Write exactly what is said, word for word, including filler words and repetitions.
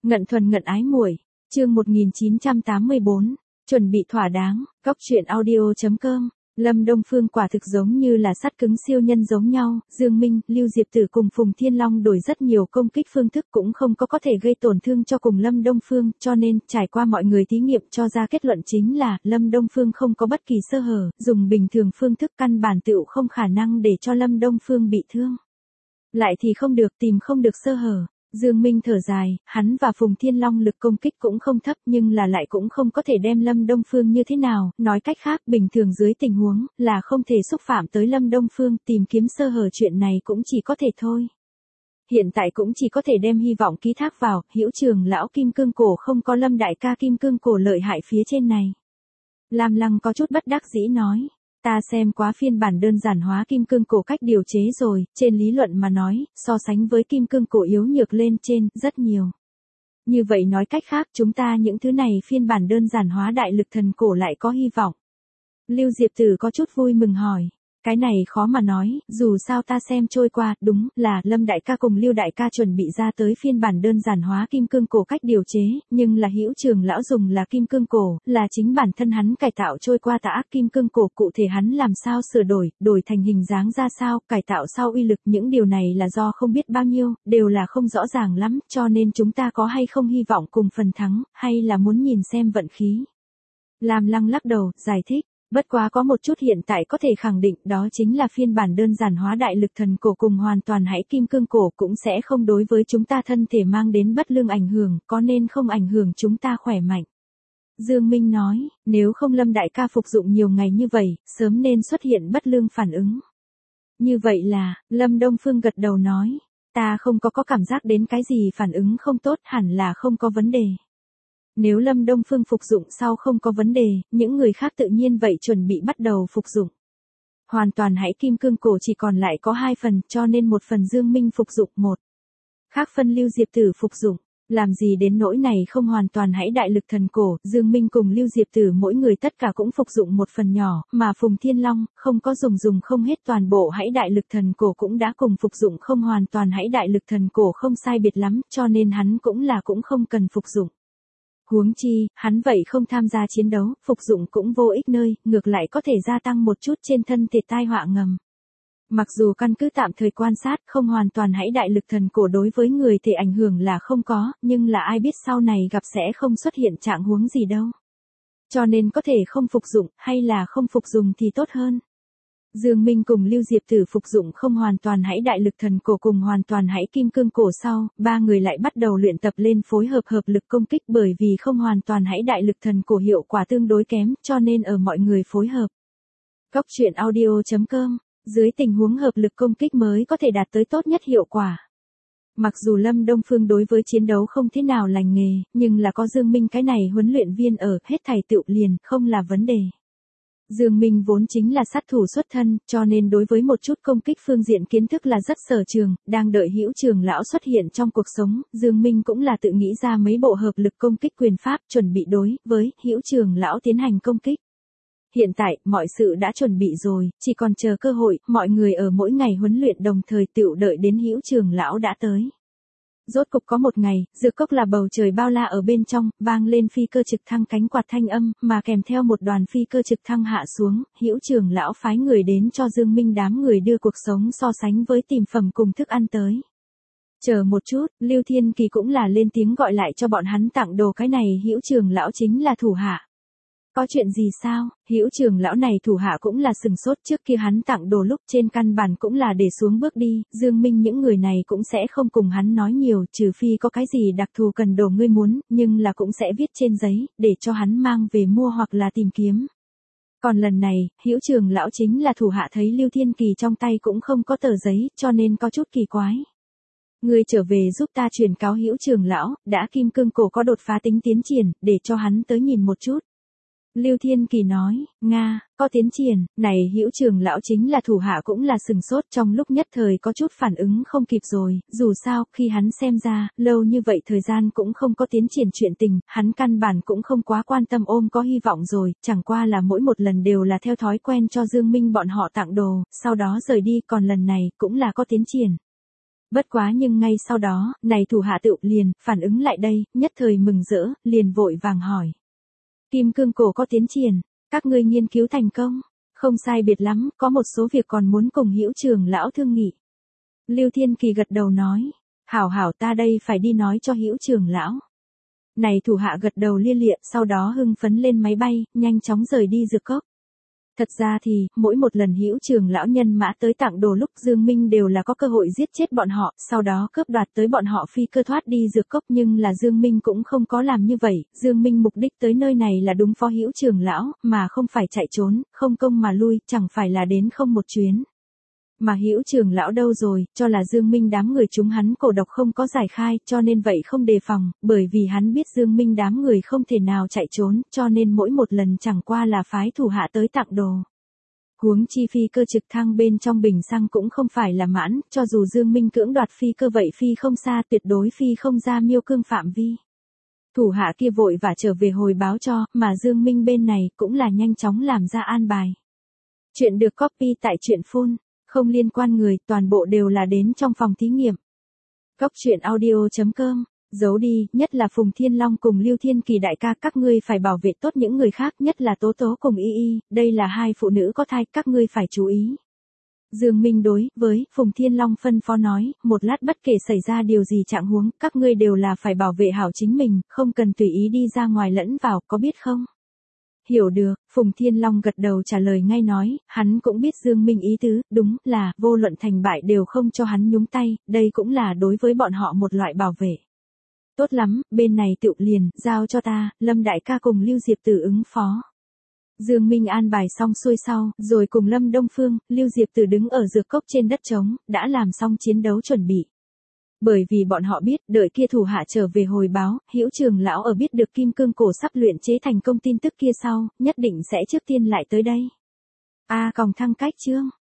Ngận thuần ngận ái muội, chương một nghìn chín trăm tám mươi bốn, chuẩn bị thỏa đáng, góc truyện audio chấm com. Lâm Đông Phương quả thực giống như là sắt cứng siêu nhân giống nhau, Dương Minh, Lưu Diệp Tử cùng Phùng Thiên Long đổi rất nhiều công kích phương thức cũng không có có thể gây tổn thương cho cùng Lâm Đông Phương, cho nên, trải qua mọi người thí nghiệm cho ra kết luận chính là, Lâm Đông Phương không có bất kỳ sơ hở, dùng bình thường phương thức căn bản tựu không khả năng để cho Lâm Đông Phương bị thương. Lại thì không được tìm không được sơ hở. Dương Minh thở dài, hắn và Phùng Thiên Long lực công kích cũng không thấp nhưng là lại cũng không có thể đem Lâm Đông Phương như thế nào, nói cách khác bình thường dưới tình huống là không thể xúc phạm tới Lâm Đông Phương, tìm kiếm sơ hở chuyện này cũng chỉ có thể thôi. Hiện tại cũng chỉ có thể đem hy vọng ký thác vào, Hữu Trường lão kim cương cổ không có Lâm đại ca kim cương cổ lợi hại phía trên này. Lam Lăng có chút bất đắc dĩ nói. Ta xem quá phiên bản đơn giản hóa kim cương cổ cách điều chế rồi, trên lý luận mà nói, so sánh với kim cương cổ yếu nhược lên trên, rất nhiều. Như vậy nói cách khác chúng ta những thứ này phiên bản đơn giản hóa đại lực thần cổ lại có hy vọng. Lưu Diệp Tử có chút vui mừng hỏi. Cái này khó mà nói, dù sao ta xem trôi qua, đúng là Lâm đại ca cùng Lưu đại ca chuẩn bị ra tới phiên bản đơn giản hóa kim cương cổ cách điều chế, nhưng là Hữu Trường lão dùng là kim cương cổ, là chính bản thân hắn cải tạo trôi qua tà ác kim cương cổ, cụ thể hắn làm sao sửa đổi, đổi thành hình dáng ra sao, cải tạo sau uy lực, những điều này là do không biết bao nhiêu, đều là không rõ ràng lắm, cho nên chúng ta có hay không hy vọng cùng phần thắng, hay là muốn nhìn xem vận khí. Lam Lăng lắc đầu, giải thích. Bất quá có một chút hiện tại có thể khẳng định đó chính là phiên bản đơn giản hóa đại lực thần cổ cùng hoàn toàn hãy kim cương cổ cũng sẽ không đối với chúng ta thân thể mang đến bất lương ảnh hưởng, có nên không ảnh hưởng chúng ta khỏe mạnh. Dương Minh nói, nếu không Lâm đại ca phục dụng nhiều ngày như vậy, sớm nên xuất hiện bất lương phản ứng. Như vậy là, Lâm Đông Phương gật đầu nói, ta không có có cảm giác đến cái gì phản ứng không tốt, hẳn là không có vấn đề. Nếu Lâm Đông Phương phục dụng sau không có vấn đề, những người khác tự nhiên vậy chuẩn bị bắt đầu phục dụng. Hoàn toàn hãy kim cương cổ chỉ còn lại có hai phần, cho nên một phần Dương Minh phục dụng một. Khác phân Lưu Diệp Tử phục dụng. Làm gì đến nỗi này không hoàn toàn hãy đại lực thần cổ, Dương Minh cùng Lưu Diệp Tử mỗi người tất cả cũng phục dụng một phần nhỏ, mà Phùng Thiên Long không có dùng dùng không hết toàn bộ hãy đại lực thần cổ cũng đã cùng phục dụng không hoàn toàn hãy đại lực thần cổ không sai biệt lắm, cho nên hắn cũng là cũng không cần phục dụng. Huống chi, hắn vậy không tham gia chiến đấu, phục dụng cũng vô ích nơi, ngược lại có thể gia tăng một chút trên thân thể tai họa ngầm. Mặc dù căn cứ tạm thời quan sát, không hoàn toàn hãy đại lực thần cổ đối với người thể ảnh hưởng là không có, nhưng là ai biết sau này gặp sẽ không xuất hiện trạng huống gì đâu. Cho nên có thể không phục dụng, hay là không phục dùng thì tốt hơn. Dương Minh cùng Lưu Diệp Tử phục dụng không hoàn toàn hãy đại lực thần cổ cùng hoàn toàn hãy kim cương cổ sau, ba người lại bắt đầu luyện tập lên phối hợp hợp lực công kích bởi vì không hoàn toàn hãy đại lực thần cổ hiệu quả tương đối kém, cho nên ở mọi người phối hợp. Góc truyện audio chấm com, dưới tình huống hợp lực công kích mới có thể đạt tới tốt nhất hiệu quả. Mặc dù Lâm Đông Phương đối với chiến đấu không thế nào lành nghề, nhưng là có Dương Minh cái này huấn luyện viên ở, hết thảy tựu liền, không là vấn đề. Dương Minh vốn chính là sát thủ xuất thân, cho nên đối với một chút công kích phương diện kiến thức là rất sở trường, đang đợi Hữu Trường lão xuất hiện trong cuộc sống, Dương Minh cũng là tự nghĩ ra mấy bộ hợp lực công kích quyền pháp, chuẩn bị đối với Hữu Trường lão tiến hành công kích. Hiện tại, mọi sự đã chuẩn bị rồi, chỉ còn chờ cơ hội, mọi người ở mỗi ngày huấn luyện đồng thời tựu đợi đến Hữu Trường lão đã tới. Rốt cục có một ngày, dược cốc là bầu trời bao la ở bên trong, vang lên phi cơ trực thăng cánh quạt thanh âm, mà kèm theo một đoàn phi cơ trực thăng hạ xuống, Hữu Trường lão phái người đến cho Dương Minh đám người đưa cuộc sống so sánh với tìm phẩm cùng thức ăn tới. Chờ một chút, Lưu Thiên Kỳ cũng là lên tiếng gọi lại cho bọn hắn tặng đồ, cái này Hữu Trường lão chính là thủ hạ. Có chuyện gì sao? Hữu Trường lão này thủ hạ cũng là sừng sốt, trước kia hắn tặng đồ lúc trên căn bản cũng là để xuống bước đi, Dương Minh những người này cũng sẽ không cùng hắn nói nhiều, trừ phi có cái gì đặc thù cần đồ ngươi muốn, nhưng là cũng sẽ viết trên giấy, để cho hắn mang về mua hoặc là tìm kiếm. Còn lần này, Hữu Trường lão chính là thủ hạ thấy Lưu Thiên Kỳ trong tay cũng không có tờ giấy, cho nên có chút kỳ quái. Ngươi trở về giúp ta truyền cáo Hữu Trường lão, đã kim cương cổ có đột phá tính tiến triển, để cho hắn tới nhìn một chút. Lưu Thiên Kỳ nói, Nga, có tiến triển, này Hữu Trường lão chính là thủ hạ cũng là sừng sốt, trong lúc nhất thời có chút phản ứng không kịp rồi, dù sao, khi hắn xem ra, lâu như vậy thời gian cũng không có tiến triển chuyện tình, hắn căn bản cũng không quá quan tâm ôm có hy vọng rồi, chẳng qua là mỗi một lần đều là theo thói quen cho Dương Minh bọn họ tặng đồ, sau đó rời đi, còn lần này cũng là có tiến triển. Bất quá nhưng ngay sau đó, này thủ hạ tựu liền, phản ứng lại đây, nhất thời mừng rỡ, liền vội vàng hỏi. Kim cương cổ có tiến triển, các ngươi nghiên cứu thành công, không sai biệt lắm, có một số việc còn muốn cùng Hữu trưởng lão thương nghị. Lưu Thiên Kỳ gật đầu nói, hảo hảo ta đây phải đi nói cho Hữu trưởng lão. Này thủ hạ gật đầu lia lịa, sau đó hưng phấn lên máy bay, nhanh chóng rời đi dược cốc. Thật ra thì, mỗi một lần Hữu trưởng lão nhân mã tới tặng đồ lúc Dương Minh đều là có cơ hội giết chết bọn họ, sau đó cướp đoạt tới bọn họ phi cơ thoát đi dược cốc, nhưng là Dương Minh cũng không có làm như vậy, Dương Minh mục đích tới nơi này là đúng phó Hữu trưởng lão, mà không phải chạy trốn, không công mà lui, chẳng phải là đến không một chuyến. Mà Hữu trưởng lão đâu rồi, cho là Dương Minh đám người chúng hắn cổ độc không có giải khai, cho nên vậy không đề phòng, bởi vì hắn biết Dương Minh đám người không thể nào chạy trốn, cho nên mỗi một lần chẳng qua là phái thủ hạ tới tặng đồ. Huống chi phi cơ trực thăng bên trong bình xăng cũng không phải là mãn, cho dù Dương Minh cưỡng đoạt phi cơ vậy phi không xa, tuyệt đối phi không ra miêu cương phạm vi. Thủ hạ kia vội và trở về hồi báo cho, mà Dương Minh bên này cũng là nhanh chóng làm ra an bài. Chuyện được copy tại truyện phun. Không liên quan người, toàn bộ đều là đến trong phòng thí nghiệm. Góc truyện audio chấm com, giấu đi, nhất là Phùng Thiên Long cùng Lưu Thiên Kỳ đại ca, các ngươi phải bảo vệ tốt những người khác, nhất là Tố Tố cùng Y Y, đây là hai phụ nữ có thai, các ngươi phải chú ý. Dương Minh đối với Phùng Thiên Long phân phó nói, một lát bất kể xảy ra điều gì trạng huống, các ngươi đều là phải bảo vệ hảo chính mình, không cần tùy ý đi ra ngoài lẫn vào, có biết không? Hiểu được, Phùng Thiên Long gật đầu trả lời ngay nói, hắn cũng biết Dương Minh ý tứ, đúng là, vô luận thành bại đều không cho hắn nhúng tay, đây cũng là đối với bọn họ một loại bảo vệ. Tốt lắm, bên này tựu liền, giao cho ta, Lâm đại ca cùng Lưu Diệp Tử ứng phó. Dương Minh an bài xong xuôi sau, rồi cùng Lâm Đông Phương, Lưu Diệp Tử đứng ở dược cốc trên đất trống, đã làm xong chiến đấu chuẩn bị. Bởi vì bọn họ biết, đợi kia thủ hạ trở về hồi báo, Hữu trưởng lão ở biết được kim cương cổ sắp luyện chế thành công tin tức kia sau, nhất định sẽ trước tiên lại tới đây. A còng thăng cách chương.